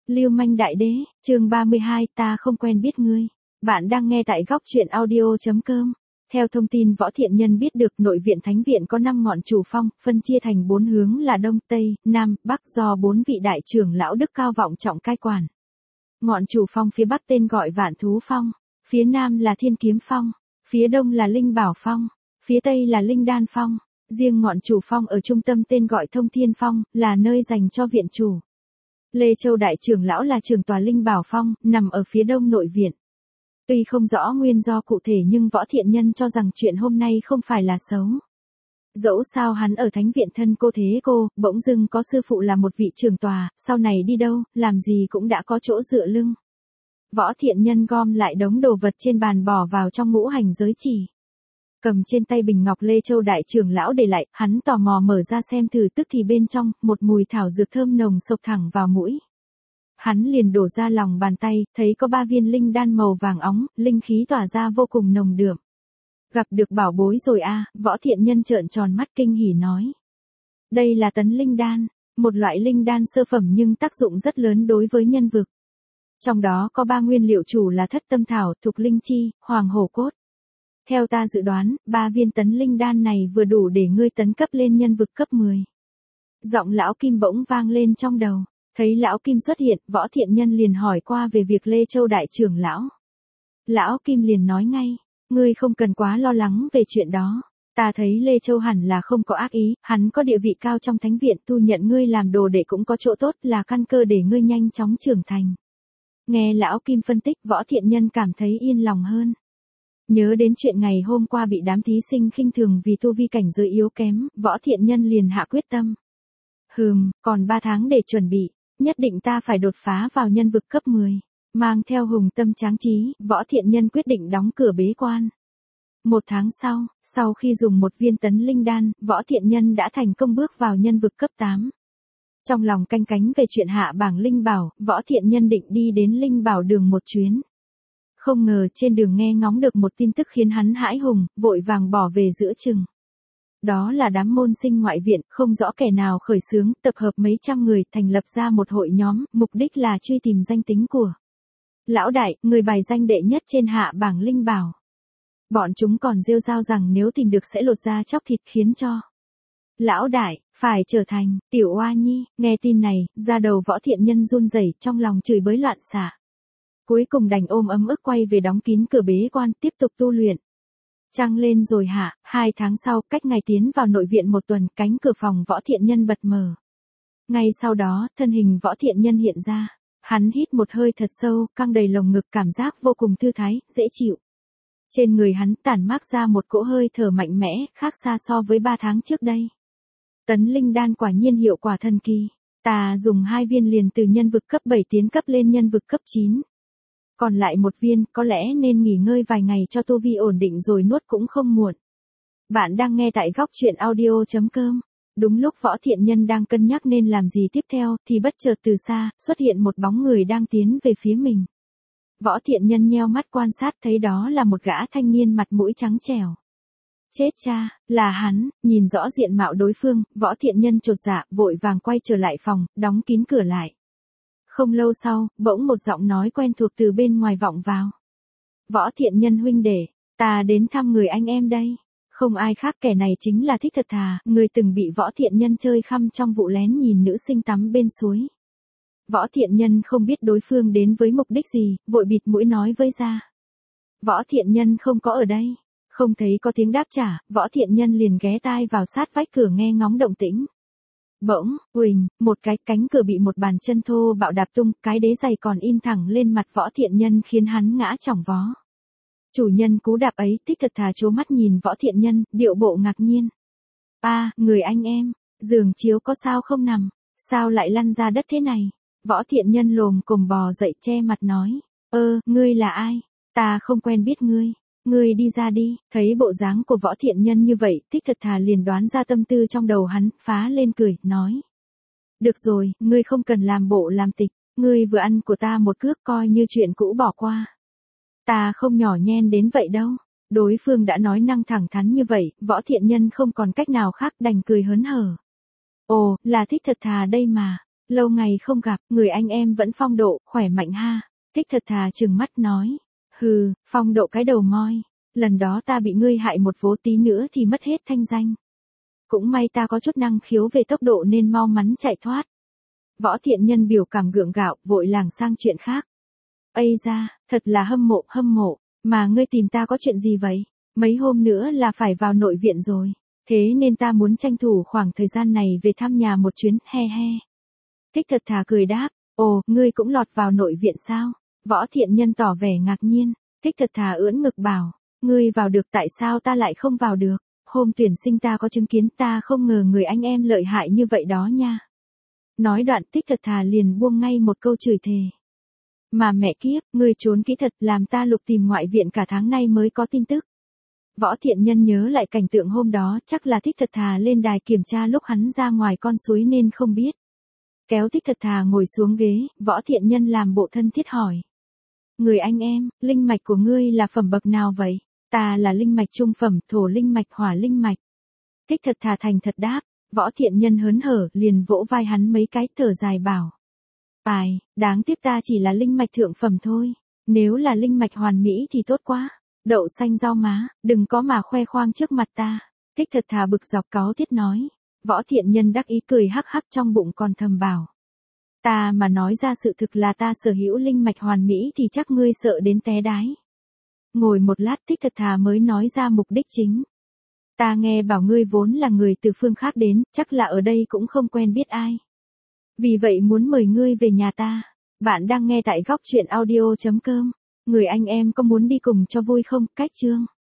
Lưu manh đại đế, chương 32, ta không quen biết ngươi. Bạn đang nghe tại góc truyện audio.com. Theo thông tin Võ Thiện Nhân biết được, nội viện Thánh viện có 5 ngọn chủ phong, phân chia thành 4 hướng là Đông, Tây, Nam, Bắc do 4 vị đại trưởng lão đức cao vọng trọng cai quản. Ngọn chủ phong phía Bắc tên gọi Vạn Thú Phong, phía Nam là Thiên Kiếm Phong, phía Đông là Linh Bảo Phong, phía Tây là Linh Đan Phong. Riêng ngọn chủ phong ở trung tâm tên gọi Thông Thiên Phong, là nơi dành cho viện chủ. Lê Châu đại trưởng lão là trưởng tòa Linh Bảo Phong, nằm ở phía đông nội viện. Tuy không rõ nguyên do cụ thể nhưng Võ Thiện Nhân cho rằng chuyện hôm nay không phải là xấu. Dẫu sao hắn ở Thánh viện thân cô thế cô, bỗng dưng có sư phụ là một vị trưởng tòa, sau này đi đâu, làm gì cũng đã có chỗ dựa lưng. Võ Thiện Nhân gom lại đống đồ vật trên bàn bỏ vào trong ngũ hành giới chỉ. Cầm trên tay bình ngọc Lê Châu đại trưởng lão để lại, hắn tò mò mở ra xem thử, tức thì bên trong, một mùi thảo dược thơm nồng xộc thẳng vào mũi. Hắn liền đổ ra lòng bàn tay, thấy có 3 viên linh đan màu vàng óng, linh khí tỏa ra vô cùng nồng đượm. Gặp được bảo bối rồi à, Võ Thiện Nhân trợn tròn mắt kinh hỉ nói. Đây là tấn linh đan, một loại linh đan sơ phẩm nhưng tác dụng rất lớn đối với nhân vực. Trong đó có 3 nguyên liệu chủ là thất tâm thảo, thục linh chi, hoàng hổ cốt. Theo ta dự đoán, 3 viên tấn linh đan này vừa đủ để ngươi tấn cấp lên nhân vực cấp 10. Giọng lão Kim bỗng vang lên trong đầu. Thấy lão Kim xuất hiện, Võ Thiện Nhân liền hỏi qua về việc Lê Châu đại trưởng lão. Lão Kim liền nói ngay, ngươi không cần quá lo lắng về chuyện đó. Ta thấy Lê Châu hẳn là không có ác ý, hắn có địa vị cao trong thánh viện, thu nhận ngươi làm đồ để cũng có chỗ tốt, là căn cơ để ngươi nhanh chóng trưởng thành. Nghe lão Kim phân tích, Võ Thiện Nhân cảm thấy yên lòng hơn. Nhớ đến chuyện ngày hôm qua bị đám thí sinh khinh thường vì tu vi cảnh giới yếu kém, Võ Thiện Nhân liền hạ quyết tâm. Còn 3 tháng để chuẩn bị, nhất định ta phải đột phá vào nhân vực cấp 10. Mang theo hùng tâm tráng trí, Võ Thiện Nhân quyết định đóng cửa bế quan. 1 tháng sau khi dùng 1 viên tấn linh đan, Võ Thiện Nhân đã thành công bước vào nhân vực cấp 8. Trong lòng canh cánh về chuyện hạ bảng linh bảo, Võ Thiện Nhân định đi đến linh bảo đường một chuyến. Không ngờ trên đường nghe ngóng được một tin tức khiến hắn hãi hùng, vội vàng bỏ về giữa chừng. Đó là đám môn sinh ngoại viện, không rõ kẻ nào khởi xướng, tập hợp mấy trăm người, thành lập ra một hội nhóm, mục đích là truy tìm danh tính của lão đại, người bài danh đệ nhất trên hạ bảng linh bảo. Bọn chúng còn rêu rao rằng nếu tìm được sẽ lột da chóc thịt, khiến cho lão đại phải trở thành tiểu oa nhi. Nghe tin này, da đầu Võ Thiện Nhân run rẩy, trong lòng chửi bới loạn xạ. Cuối cùng đành ôm ấm ức quay về đóng kín cửa bế quan, tiếp tục tu luyện. Trăng lên rồi hả? 2 tháng sau, cách ngày tiến vào nội viện 1 tuần, cánh cửa phòng Võ Thiện Nhân bật mở. Ngay sau đó, thân hình Võ Thiện Nhân hiện ra. Hắn hít một hơi thật sâu, căng đầy lồng ngực, cảm giác vô cùng thư thái, dễ chịu. Trên người hắn tản mát ra một cỗ hơi thở mạnh mẽ, khác xa so với 3 tháng trước đây. Tấn linh đan quả nhiên hiệu quả thần kỳ. Ta dùng 2 viên liền từ nhân vực cấp 7 tiến cấp lên nhân vực cấp 9. Còn lại 1 viên, có lẽ nên nghỉ ngơi vài ngày cho tu vi ổn định rồi nuốt cũng không muộn. Bạn đang nghe tại góc truyện audio.com. Đúng lúc Võ Thiện Nhân đang cân nhắc nên làm gì tiếp theo, thì bất chợt từ xa, xuất hiện một bóng người đang tiến về phía mình. Võ Thiện Nhân nheo mắt quan sát, thấy đó là một gã thanh niên mặt mũi trắng trẻo. Chết cha, là hắn. Nhìn rõ diện mạo đối phương, Võ Thiện Nhân chột dạ, vội vàng quay trở lại phòng, đóng kín cửa lại. Không lâu sau, bỗng một giọng nói quen thuộc từ bên ngoài vọng vào. Võ Thiện Nhân huynh đệ, ta đến thăm người anh em đây. Không ai khác, kẻ này chính là Thích Thật Thà, người từng bị Võ Thiện Nhân chơi khăm trong vụ lén nhìn nữ sinh tắm bên suối. Võ Thiện Nhân không biết đối phương đến với mục đích gì, vội bịt mũi nói với ra. Võ Thiện Nhân không có ở đây. Không thấy có tiếng đáp trả, Võ Thiện Nhân liền ghé tai vào sát vách cửa nghe ngóng động tĩnh. Bỗng, huỳnh, một cái cánh cửa bị một bàn chân thô bạo đạp tung, cái đế giày còn in thẳng lên mặt Võ Thiện Nhân khiến hắn ngã chỏng vó. Chủ nhân cú đạp ấy, Thích Thật Thà trố mắt nhìn Võ Thiện Nhân, điệu bộ ngạc nhiên. Người anh em, giường chiếu có sao không nằm, sao lại lăn ra đất thế này? Võ Thiện Nhân lồm cồm bò dậy che mặt nói. Ngươi là ai? Ta không quen biết ngươi. Ngươi đi ra đi. Thấy bộ dáng của Võ Thiện Nhân như vậy, Thích Thật Thà liền đoán ra tâm tư trong đầu hắn, phá lên cười, nói. Được rồi, ngươi không cần làm bộ làm tịch, ngươi vừa ăn của ta một cước, coi như chuyện cũ bỏ qua. Ta không nhỏ nhen đến vậy đâu. Đối phương đã nói năng thẳng thắn như vậy, Võ Thiện Nhân không còn cách nào khác, đành cười hớn hở. Ồ, là Thích Thật Thà đây mà. Lâu ngày không gặp, người anh em vẫn phong độ, khỏe mạnh ha. Thích thật thà trừng mắt nói. Hừ, phong độ cái đầu moi. Lần đó ta bị ngươi hại một vố, tí nữa thì mất hết thanh danh. Cũng may ta có chút năng khiếu về tốc độ nên mau mắn chạy thoát. Võ Thiện Nhân biểu cảm gượng gạo, vội lảng sang chuyện khác. Ây da, thật là hâm mộ, mà ngươi tìm ta có chuyện gì vậy? Mấy hôm nữa là phải vào nội viện rồi, thế nên ta muốn tranh thủ khoảng thời gian này về thăm nhà một chuyến, he he. Thích thật thà cười đáp, ồ, ngươi cũng lọt vào nội viện sao? Võ Thiện Nhân tỏ vẻ ngạc nhiên, Thích thật thà ưỡn ngực bảo, ngươi vào được tại sao ta lại không vào được? Hôm tuyển sinh ta có chứng kiến, ta không ngờ người anh em lợi hại như vậy đó nha. Nói đoạn Thích thật thà liền buông ngay một câu chửi thề. Mà mẹ kiếp, ngươi trốn kỹ thật, làm ta lục tìm ngoại viện cả tháng nay mới có tin tức. Võ Thiện Nhân nhớ lại cảnh tượng hôm đó, chắc là Thích thật thà lên đài kiểm tra lúc hắn ra ngoài con suối nên không biết. Kéo Thích thật thà ngồi xuống ghế, Võ Thiện Nhân làm bộ thân thiết hỏi. Người anh em, linh mạch của ngươi là phẩm bậc nào vậy? Ta là linh mạch trung phẩm, thổ linh mạch, hỏa linh mạch. Thích thật thà thành thật đáp, Võ Thiện Nhân hớn hở, liền vỗ vai hắn mấy cái, thở dài bảo. Ai, đáng tiếc ta chỉ là linh mạch thượng phẩm thôi, nếu là linh mạch hoàn mỹ thì tốt quá. Đậu xanh rau má, đừng có mà khoe khoang trước mặt ta. Thích thật thà bực dọc cáu tiết nói. Võ Thiện Nhân đắc ý cười hắc hắc, trong bụng còn thầm bảo. Ta mà nói ra sự thực là ta sở hữu linh mạch hoàn mỹ thì chắc ngươi sợ đến té đái. Ngồi một lát Thích thật thà mới nói ra mục đích chính. Ta nghe bảo ngươi vốn là người từ phương khác đến, chắc là ở đây cũng không quen biết ai. Vì vậy muốn mời ngươi về nhà ta. Bạn đang nghe tại góc truyện audio.com. Người anh em có muốn đi cùng cho vui không? Cách chương.